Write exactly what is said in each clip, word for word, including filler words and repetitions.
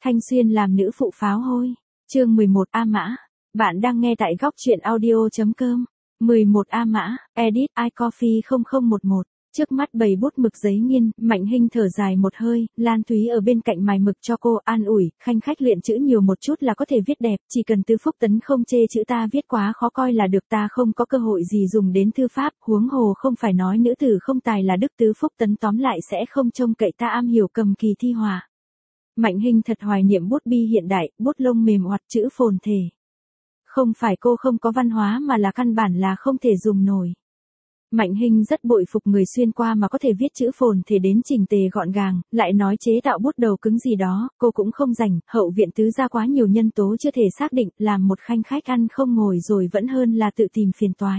Thanh Xuyên làm nữ phụ pháo hôi. Chương mười một A Mã. Bạn đang nghe tại góc truyện audio chấm com. mười một A Mã, edit iCoffee không không một một. Trước mắt bầy bút mực giấy nghiên, Mạnh Hinh thở dài một hơi, Lan Thúy ở bên cạnh mài mực cho cô an ủi, khanh khách luyện chữ nhiều một chút là có thể viết đẹp, chỉ cần Tứ Phúc Tấn không chê chữ ta viết quá khó coi là được, ta không có cơ hội gì dùng đến thư pháp, huống hồ không phải nói nữ tử không tài là đức. Tứ Phúc Tấn tóm lại sẽ không trông cậy ta am hiểu cầm kỳ thi họa. Mạnh Hinh thật hoài niệm bút bi hiện đại, bút lông mềm hoặc chữ phồn thể. Không phải cô không có văn hóa mà là căn bản là không thể dùng nổi. Mạnh Hinh rất bội phục người xuyên qua mà có thể viết chữ phồn thể đến chỉnh tề gọn gàng, lại nói chế tạo bút đầu cứng gì đó, cô cũng không rành, hậu viện tứ ra quá nhiều nhân tố chưa thể xác định, làm một khanh khách ăn không ngồi rồi vẫn hơn là tự tìm phiền toái.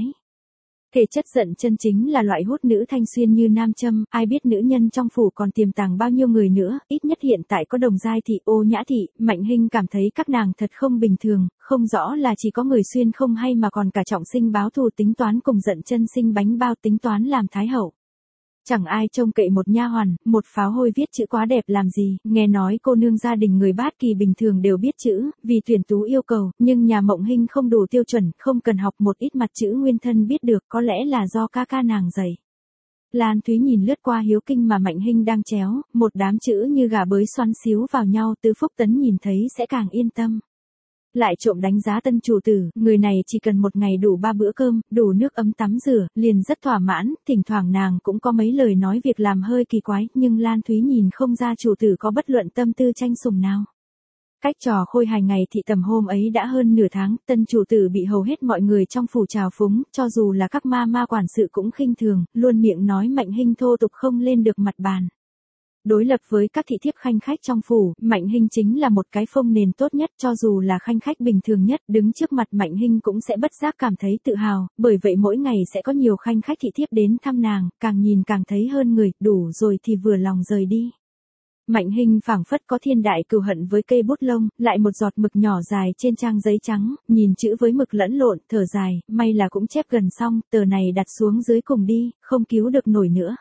Thể chất giận chân chính là loại hút nữ Thanh Xuyên như nam châm, ai biết nữ nhân trong phủ còn tiềm tàng bao nhiêu người nữa, ít nhất hiện tại có Đồng Giai thị, Ô Nhã thị, Mạnh Hinh cảm thấy các nàng thật không bình thường, không rõ là chỉ có người xuyên không hay mà còn cả Trọng Sinh báo thù tính toán cùng giận chân sinh bánh bao tính toán làm thái hậu. Chẳng ai trông cậy một nha hoàn, một pháo hôi viết chữ quá đẹp làm gì, nghe nói cô nương gia đình người Bát Kỳ bình thường đều biết chữ, vì tuyển tú yêu cầu, nhưng nhà Mộng Hinh không đủ tiêu chuẩn, không cần học một ít mặt chữ nguyên thân biết được, có lẽ là do ca ca nàng dạy. Lan Thúy nhìn lướt qua hiếu kinh mà Mạnh Hinh đang chéo, một đám chữ như gà bới xoắn xíu vào nhau, Tứ Phúc Tấn nhìn thấy sẽ càng yên tâm. Lại trộm đánh giá tân chủ tử, người này chỉ cần một ngày đủ ba bữa cơm, đủ nước ấm tắm rửa, liền rất thỏa mãn, thỉnh thoảng nàng cũng có mấy lời nói việc làm hơi kỳ quái, nhưng Lan Thúy nhìn không ra chủ tử có bất luận tâm tư tranh sủng nào. Cách trò khôi hài ngày thị tầm hôm ấy đã hơn nửa tháng, tân chủ tử bị hầu hết mọi người trong phủ trào phúng, cho dù là các ma ma quản sự cũng khinh thường, luôn miệng nói Mạnh Hinh thô tục không lên được mặt bàn. Đối lập với các thị thiếp khanh khách trong phủ, Mạnh Hinh chính là một cái phông nền tốt nhất, cho dù là khanh khách bình thường nhất, đứng trước mặt Mạnh Hinh cũng sẽ bất giác cảm thấy tự hào, bởi vậy mỗi ngày sẽ có nhiều khanh khách thị thiếp đến thăm nàng, càng nhìn càng thấy hơn người, đủ rồi thì vừa lòng rời đi. Mạnh Hinh phảng phất có thiên đại cừu hận với cây bút lông, lại một giọt mực nhỏ dài trên trang giấy trắng, nhìn chữ với mực lẫn lộn, thở dài, may là cũng chép gần xong, tờ này đặt xuống dưới cùng đi, không cứu được nổi nữa.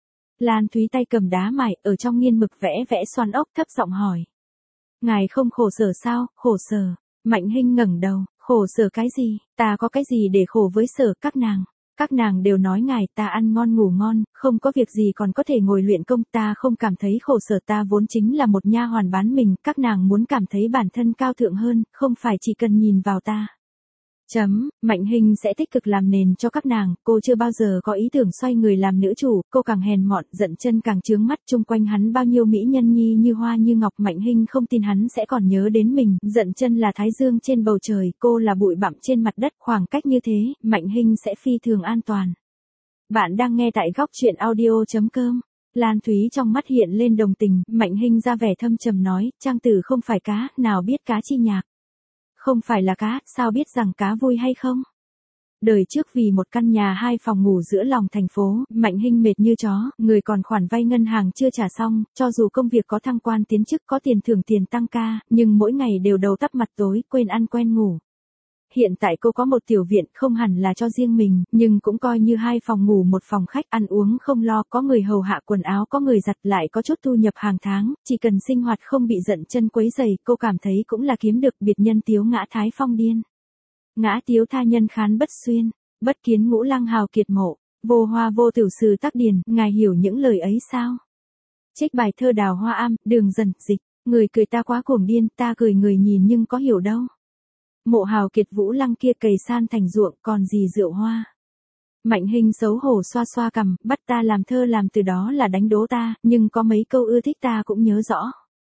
Lan Thúy tay cầm đá mài, ở trong nghiên mực vẽ vẽ xoắn ốc, thấp giọng hỏi. Ngài không khổ sở sao? Khổ sở. Mạnh Hinh ngẩng đầu, khổ sở cái gì? Ta có cái gì để khổ với sở các nàng? Các nàng đều nói ngài ta ăn ngon ngủ ngon, không có việc gì còn có thể ngồi luyện công, ta không cảm thấy khổ sở, ta vốn chính là một nha hoàn bán mình, các nàng muốn cảm thấy bản thân cao thượng hơn, không phải chỉ cần nhìn vào ta. Chấm, Mạnh Hinh sẽ tích cực làm nền cho các nàng, cô chưa bao giờ có ý tưởng xoay người làm nữ chủ, cô càng hèn mọn, giận chân càng chướng mắt, chung quanh hắn bao nhiêu mỹ nhân nhi như hoa như ngọc, Mạnh Hinh không tin hắn sẽ còn nhớ đến mình, giận chân là thái dương trên bầu trời, cô là bụi bặm trên mặt đất, khoảng cách như thế, Mạnh Hinh sẽ phi thường an toàn. Bạn đang nghe tại góc truyện audio chấm com. Lan Thúy trong mắt hiện lên đồng tình, Mạnh Hinh ra vẻ thâm trầm nói, trang tử không phải cá, nào biết cá chi nhạc. Không phải là cá, sao biết rằng cá vui hay không? Đời trước vì một căn nhà hai phòng ngủ giữa lòng thành phố, Mạnh Hinh mệt như chó, người còn khoản vay ngân hàng chưa trả xong, cho dù công việc có thăng quan tiến chức có tiền thưởng tiền tăng ca, nhưng mỗi ngày đều đầu tắp mặt tối, quên ăn quen ngủ. Hiện tại cô có một tiểu viện không hẳn là cho riêng mình, nhưng cũng coi như hai phòng ngủ một phòng khách, ăn uống không lo, có người hầu hạ quần áo, có người giặt, lại có chút thu nhập hàng tháng, chỉ cần sinh hoạt không bị giận chân quấy rầy, cô cảm thấy cũng là kiếm được. Biệt nhân tiếu ngã thái phong điên. Ngã tiếu tha nhân khán bất xuyên, bất kiến ngũ lăng hào kiệt mộ, vô hoa vô tử sư tắc điền, ngài hiểu những lời ấy sao? Trích bài thơ Đào Hoa Am, Đường Dần, dịch, người cười ta quá cuồng điên, ta cười người nhìn nhưng có hiểu đâu. Mộ hào kiệt vũ lăng kia cày san thành ruộng, còn gì rượu hoa. Mạnh Hinh xấu hổ xoa xoa cằm, bắt ta làm thơ làm từ đó là đánh đố ta, nhưng có mấy câu ưa thích ta cũng nhớ rõ.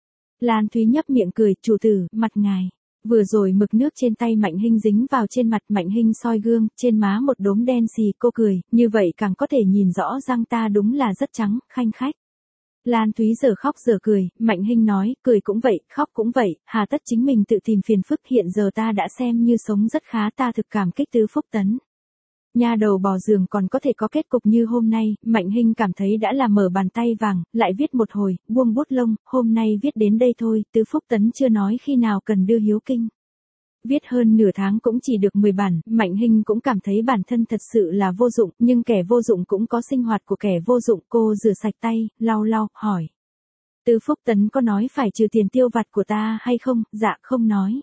Lan Thúy nhấp miệng cười, chủ tử, mặt ngài. Vừa rồi mực nước trên tay Mạnh Hinh dính vào trên mặt, Mạnh Hinh soi gương, trên má một đốm đen xì, cô cười, như vậy càng có thể nhìn rõ răng ta đúng là rất trắng, khanh khách. Lan Thúy giờ khóc giờ cười, Mạnh Hinh nói, cười cũng vậy, khóc cũng vậy, hà tất chính mình tự tìm phiền phức, hiện giờ ta đã xem như sống rất khá, ta thực cảm kích Tứ Phúc Tấn. Nha đầu bò giường còn có thể có kết cục như hôm nay, Mạnh Hinh cảm thấy đã là mở bàn tay vàng, lại viết một hồi, buông bút lông, hôm nay viết đến đây thôi, Tứ Phúc Tấn chưa nói khi nào cần đưa hiếu kinh. Viết hơn nửa tháng cũng chỉ được mười bản, Mạnh Hinh cũng cảm thấy bản thân thật sự là vô dụng, nhưng kẻ vô dụng cũng có sinh hoạt của kẻ vô dụng, cô rửa sạch tay, lau lau, hỏi. Từ Phúc Tấn có nói phải trừ tiền tiêu vặt của ta hay không? Dạ không nói.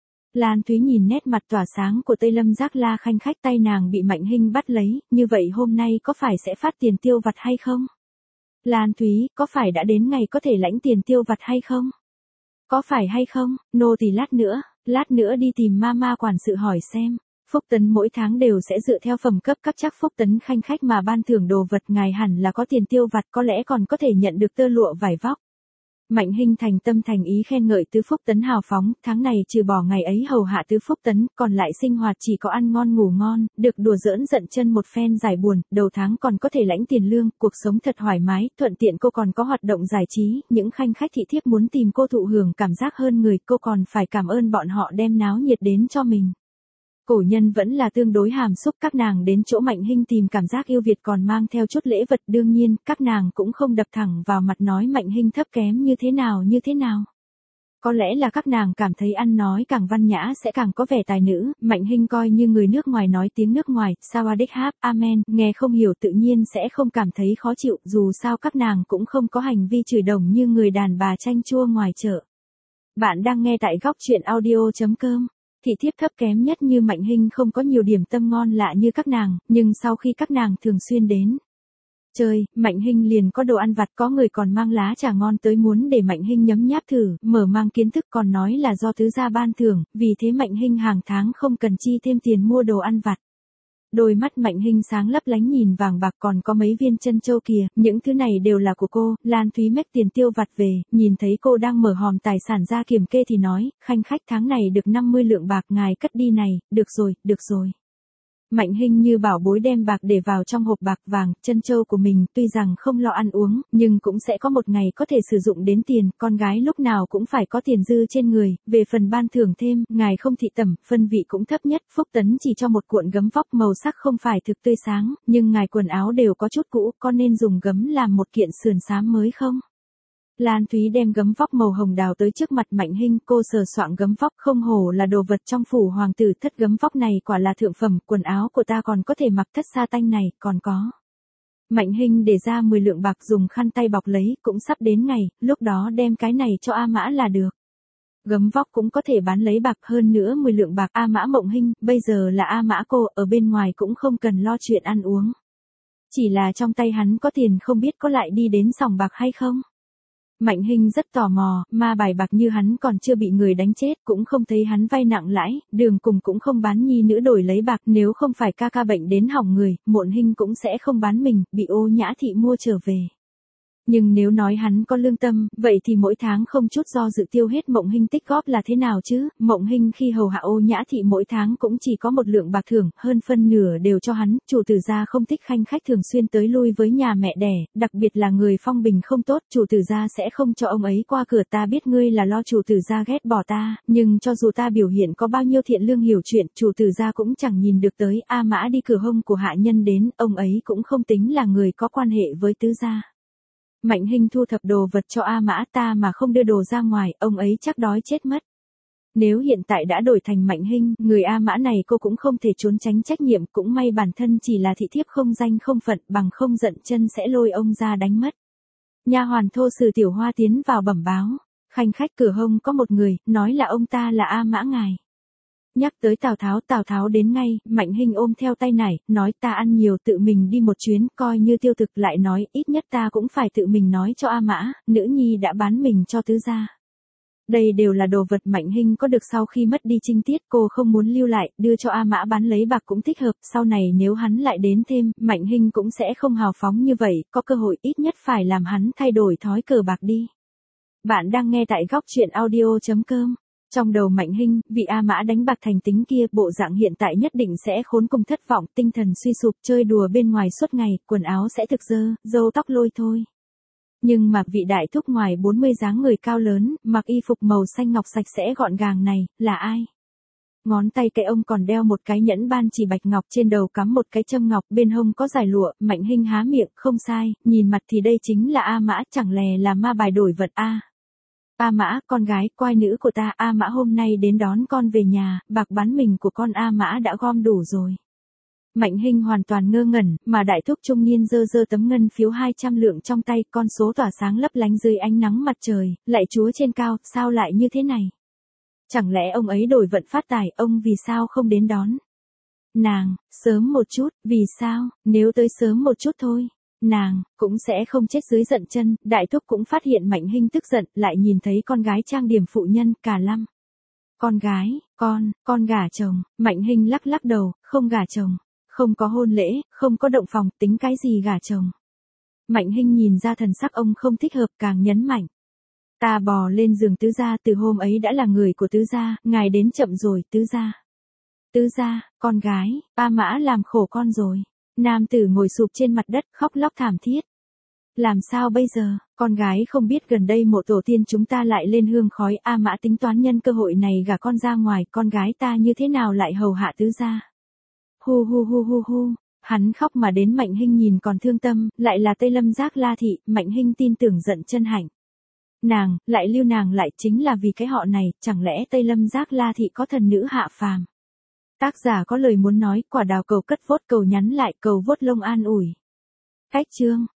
Lan Thúy nhìn nét mặt tỏa sáng của Tây Lâm Giác La khanh khách, tay nàng bị Mạnh Hinh bắt lấy, như vậy hôm nay có phải sẽ phát tiền tiêu vặt hay không? Lan Thúy, có phải đã đến ngày có thể lãnh tiền tiêu vặt hay không? Có phải hay không? Nô tỳ lát nữa, lát nữa đi tìm mama quản sự hỏi xem. Phúc Tấn mỗi tháng đều sẽ dựa theo phẩm cấp cấp chắc Phúc Tấn khanh khách mà ban thưởng đồ vật, ngài hẳn là có tiền tiêu vặt, có lẽ còn có thể nhận được tơ lụa vải vóc. Mạnh Hinh thành tâm thành ý khen ngợi Tứ Phúc Tấn hào phóng, tháng này trừ bỏ ngày ấy hầu hạ Tứ Phúc Tấn, còn lại sinh hoạt chỉ có ăn ngon ngủ ngon, được đùa giỡn giận chân một phen giải buồn, đầu tháng còn có thể lãnh tiền lương, cuộc sống thật thoải mái, thuận tiện cô còn có hoạt động giải trí, những khanh khách thị thiếp muốn tìm cô thụ hưởng cảm giác hơn người, cô còn phải cảm ơn bọn họ đem náo nhiệt đến cho mình. Cổ nhân vẫn là tương đối hàm xúc, các nàng đến chỗ Mạnh Hinh tìm cảm giác yêu Việt còn mang theo chút lễ vật, đương nhiên, các nàng cũng không đập thẳng vào mặt nói Mạnh Hinh thấp kém như thế nào như thế nào. Có lẽ là các nàng cảm thấy ăn nói càng văn nhã sẽ càng có vẻ tài nữ, Mạnh Hinh coi như người nước ngoài nói tiếng nước ngoài, Sawadee Amen, nghe không hiểu tự nhiên sẽ không cảm thấy khó chịu, dù sao các nàng cũng không có hành vi chửi đồng như người đàn bà chanh chua ngoài chợ. Bạn đang nghe tại góc truyện audio chấm com. Thị thiếp thấp kém nhất như Mạnh Hinh không có nhiều điểm tâm ngon lạ như các nàng, nhưng sau khi các nàng thường xuyên đến chơi, Mạnh Hinh liền có đồ ăn vặt, có người còn mang lá trà ngon tới muốn để Mạnh Hinh nhấm nháp thử, mở mang kiến thức, còn nói là do tứ gia ban thưởng, vì thế Mạnh Hinh hàng tháng không cần chi thêm tiền mua đồ ăn vặt. Đôi mắt Mạnh Hinh sáng lấp lánh nhìn vàng bạc, còn có mấy viên chân châu kìa, những thứ này đều là của cô. Lan Thúy mách tiền tiêu vặt về, nhìn thấy cô đang mở hòm tài sản ra kiểm kê thì nói, khanh khách tháng này được năm mươi lượng bạc, ngài cất đi này, được rồi, được rồi. Mạnh Hinh như bảo bối đem bạc để vào trong hộp bạc vàng, chân châu của mình, tuy rằng không lo ăn uống, nhưng cũng sẽ có một ngày có thể sử dụng đến tiền, con gái lúc nào cũng phải có tiền dư trên người, về phần ban thưởng thêm, ngài không thị tẩm, phân vị cũng thấp nhất, Phúc Tấn chỉ cho một cuộn gấm vóc màu sắc không phải thực tươi sáng, nhưng ngài quần áo đều có chút cũ, có nên dùng gấm làm một kiện sườn xám mới không? Lan Thúy đem gấm vóc màu hồng đào tới trước mặt Mạnh Hinh, cô sờ soạng gấm vóc, không hổ là đồ vật trong phủ hoàng tử, thất gấm vóc này quả là thượng phẩm, quần áo của ta còn có thể mặc thất sa tanh này, còn có. Mạnh Hinh để ra mười lượng bạc dùng khăn tay bọc lấy, cũng sắp đến ngày, lúc đó đem cái này cho A Mã là được. Gấm vóc cũng có thể bán lấy bạc, hơn nữa mười lượng bạc. A Mã Mộng Hinh, bây giờ là A Mã cô, ở bên ngoài cũng không cần lo chuyện ăn uống. Chỉ là trong tay hắn có tiền không biết có lại đi đến sòng bạc hay không? Mạnh Hinh rất tò mò, ma bài bạc như hắn còn chưa bị người đánh chết, cũng không thấy hắn vay nặng lãi, đường cùng cũng không bán nhi nữ đổi lấy bạc, nếu không phải ca ca bệnh đến hỏng người, Mộn Hinh cũng sẽ không bán mình, bị Ô Nhã Thị mua trở về. Nhưng nếu nói hắn có lương tâm, vậy thì mỗi tháng không chút do dự tiêu hết Mộng Hinh tích góp là thế nào chứ? Mộng Hinh khi hầu hạ Ô Nhã Thị mỗi tháng cũng chỉ có một lượng bạc thưởng, hơn phân nửa đều cho hắn, chủ tử gia không thích khanh khách thường xuyên tới lui với nhà mẹ đẻ, đặc biệt là người phong bình không tốt, chủ tử gia sẽ không cho ông ấy qua cửa. Ta biết ngươi là lo chủ tử gia ghét bỏ ta, nhưng cho dù ta biểu hiện có bao nhiêu thiện lương hiểu chuyện, chủ tử gia cũng chẳng nhìn được tới. A Mã đi cửa hông của hạ nhân đến, ông ấy cũng không tính là người có quan hệ với tứ gia. Mạnh Hinh thu thập đồ vật cho A Mã, ta mà không đưa đồ ra ngoài, ông ấy chắc đói chết mất. Nếu hiện tại đã đổi thành Mạnh Hinh, người A Mã này cô cũng không thể trốn tránh trách nhiệm, cũng may bản thân chỉ là thị thiếp không danh không phận, bằng không giận chân sẽ lôi ông ra đánh mất. Nha hoàn thô sử Tiểu Hoa tiến vào bẩm báo, khanh khách cửa hông có một người, nói là ông ta là A Mã ngài. Nhắc tới Tào Tháo, Tào Tháo đến ngay, Mạnh Hinh ôm theo tay nải, nói ta ăn nhiều tự mình đi một chuyến, coi như tiêu thực, lại nói, ít nhất ta cũng phải tự mình nói cho A Mã, nữ nhi đã bán mình cho tứ gia. Đây đều là đồ vật Mạnh Hinh có được sau khi mất đi trinh tiết, cô không muốn lưu lại, đưa cho A Mã bán lấy bạc cũng thích hợp, sau này nếu hắn lại đến thêm, Mạnh Hinh cũng sẽ không hào phóng như vậy, có cơ hội ít nhất phải làm hắn thay đổi thói cờ bạc đi. Bạn đang nghe tại góc truyện audio chấm com. Trong đầu Mạnh Hinh, vị A Mã đánh bạc thành tính kia, bộ dạng hiện tại nhất định sẽ khốn cùng thất vọng, tinh thần suy sụp, chơi đùa bên ngoài suốt ngày, quần áo sẽ thực dơ, râu tóc lôi thôi. Nhưng mà vị đại thúc ngoài bốn mươi dáng người cao lớn, mặc y phục màu xanh ngọc sạch sẽ gọn gàng này, là ai? Ngón tay cái ông còn đeo một cái nhẫn ban chỉ bạch ngọc, trên đầu cắm một cái châm ngọc, bên hông có dải lụa. Mạnh Hinh há miệng, không sai, nhìn mặt thì đây chính là A Mã, chẳng lè là ma bài đổi vật a. A Mã, con gái, quai nữ của ta, A Mã hôm nay đến đón con về nhà, bạc bán mình của con A Mã đã gom đủ rồi. Mạnh Hinh hoàn toàn ngơ ngẩn, mà đại thúc trung niên giơ giơ tấm ngân phiếu hai trăm lượng trong tay, con số tỏa sáng lấp lánh dưới ánh nắng mặt trời, lạy Chúa trên cao, sao lại như thế này? Chẳng lẽ ông ấy đổi vận phát tài, ông vì sao không đến đón nàng, sớm một chút, vì sao, nếu tới sớm một chút thôi, nàng, cũng sẽ không chết dưới giận chân. Đại thúc cũng phát hiện Mạnh Hinh tức giận, lại nhìn thấy con gái trang điểm phụ nhân, cả lăm. Con gái, con, con gả chồng, Mạnh Hinh lắc lắc đầu, không gả chồng, không có hôn lễ, không có động phòng, tính cái gì gả chồng. Mạnh Hinh nhìn ra thần sắc ông không thích hợp, càng nhấn mạnh. Ta bò lên giường tứ gia, từ hôm ấy đã là người của tứ gia, ngài đến chậm rồi, tứ gia. Tứ gia, con gái, A Mã làm khổ con rồi. Nam tử ngồi sụp trên mặt đất, khóc lóc thảm thiết. Làm sao bây giờ, con gái không biết gần đây mộ tổ tiên chúng ta lại lên hương khói, A Mã tính toán nhân cơ hội này gả con ra ngoài, con gái ta như thế nào lại hầu hạ tứ gia. Hu hu hu hu hu, hắn khóc mà đến Mạnh Hinh nhìn còn thương tâm, lại là Tây Lâm Giác La Thị. Mạnh Hinh tin tưởng giận chân hạnh. Nàng, lại lưu nàng lại chính là vì cái họ này, chẳng lẽ Tây Lâm Giác La Thị có thần nữ hạ phàm. Tác giả có lời muốn nói, quả đào cầu cất vốt cầu nhắn lại cầu vốt lông an ủi. Cách chương